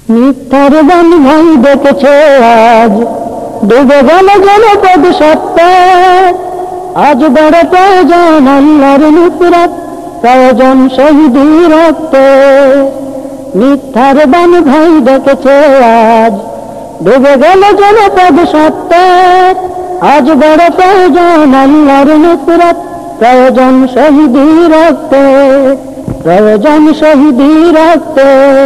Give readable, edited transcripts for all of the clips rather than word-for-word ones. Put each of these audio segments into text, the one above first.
মিথ্যার বান ভাই দেখেছে আজ ডুবে গেল জনপদ সত্তার। আজ বড় প্রয়োজন আল্লাহর নুসরাত, প্রয়োজন শহীদি রক্ত। মিথ্যার বান ভাই দেখেছে আজ ডুবে গেল জনপদ সত্তার। আজ বড় প্রয়োজন আল্লাহর নুসরাত, প্রয়োজন শহীদি রক্ত, প্রয়োজন শহীদি রক্ত।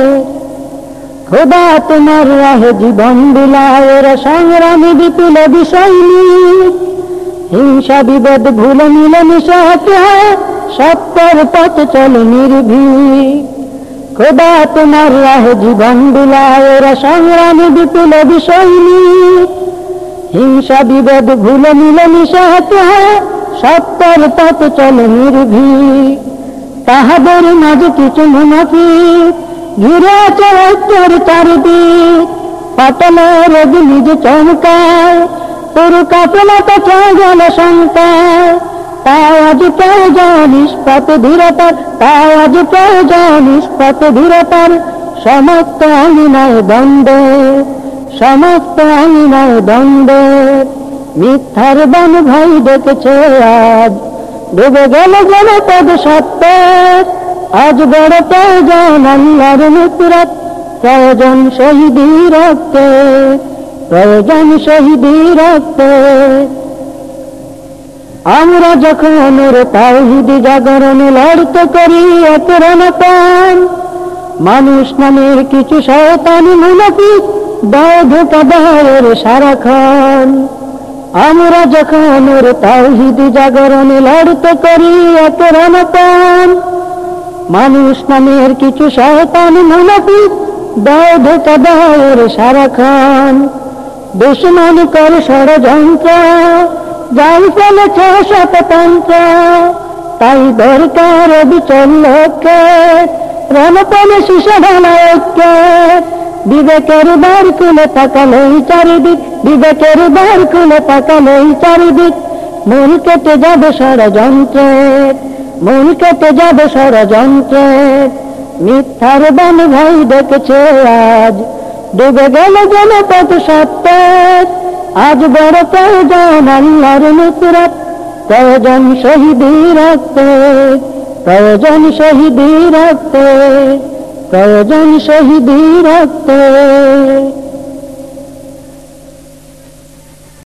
খোদা তোমার রাহে জীবন বিলায়ের সংগ্রামী বিপ্লবী সৈনিক। হিংসা বিভেদ ভুলে মিলেমিশে সত্যের পথ চলে নির্ভীক। খোদা তোমার রাহে জীবন বিলায়ের সংগ্রামী বিপ্লবী সৈনিক। হিংসা বিভেদ ভুলে মিলেমিশে সত্যের পথ চলে নির্ভীক। তাহাদের মাঝে কিছু মুনাফিক ঘিরে আছে ঐক্যের চারিদিক। পাটলের নিজে চমকায় পুরো কাফেলাতে ছয় গেল শঙ্কায়। তাই আজ প্রয়োজন ইস্পাত ধীরতার, তাই আজ প্রয়োজন ইস্পাত ধীরতার। সমস্ত আঙিনায় দ্বন্দ্ব, সমস্ত আঙিনায় দ্বন্দ্ব। মিথ্যার বান ভাই দেখেছে আজ ডুবে গেল জনপদ সত্তার। আজ বড় প্রয়োজন আল্লাহর নুসরাত, প্রয়োজন শহীদি রক্ত, প্রয়োজন শহীদি রক্ত। আমরা যখন তাওহীদ জাগরণ লড়তে করি একরণতান। মানুষ নামের কিছু শয়তান মুনাফিক দেয় ধোঁকা দেয় সারাক্ষণ। আমরা যখন তাওহীদ জাগরণ লড়তে করি একরণতান। মানুষ নামের কিছু শয়তান মুনাফিক দেয় ধোঁকা দেয় সারাক্ষণ। দুশ্মন কর ষড়যন্ত্র জাল ফেলেছে শততন্ত্র। তাই দরকার বিচল লক্ষ্যে রণপণে শিশু ঢালা ঐক্য। বিবেকের দ্বার খুলে তাকালেই চারিদিক, বিবেকের দ্বার খুলে তাকালেই চারিদিক। মূল কেটে যাবে ষড়যন্ত্রের, মূল কেটে যাবে ষড়যন্ত্রের। মিথ্যার বান ভাই দেখেছে আজ ডুবে গেল জনপদ সত্তার। আজ বড় প্রয়োজন আল্লাহর নুসরাত, প্রয়োজন শহীদি রক্ত, প্রয়োজন শহীদি রক্ত, প্রয়োজন শহীদি রক্ত।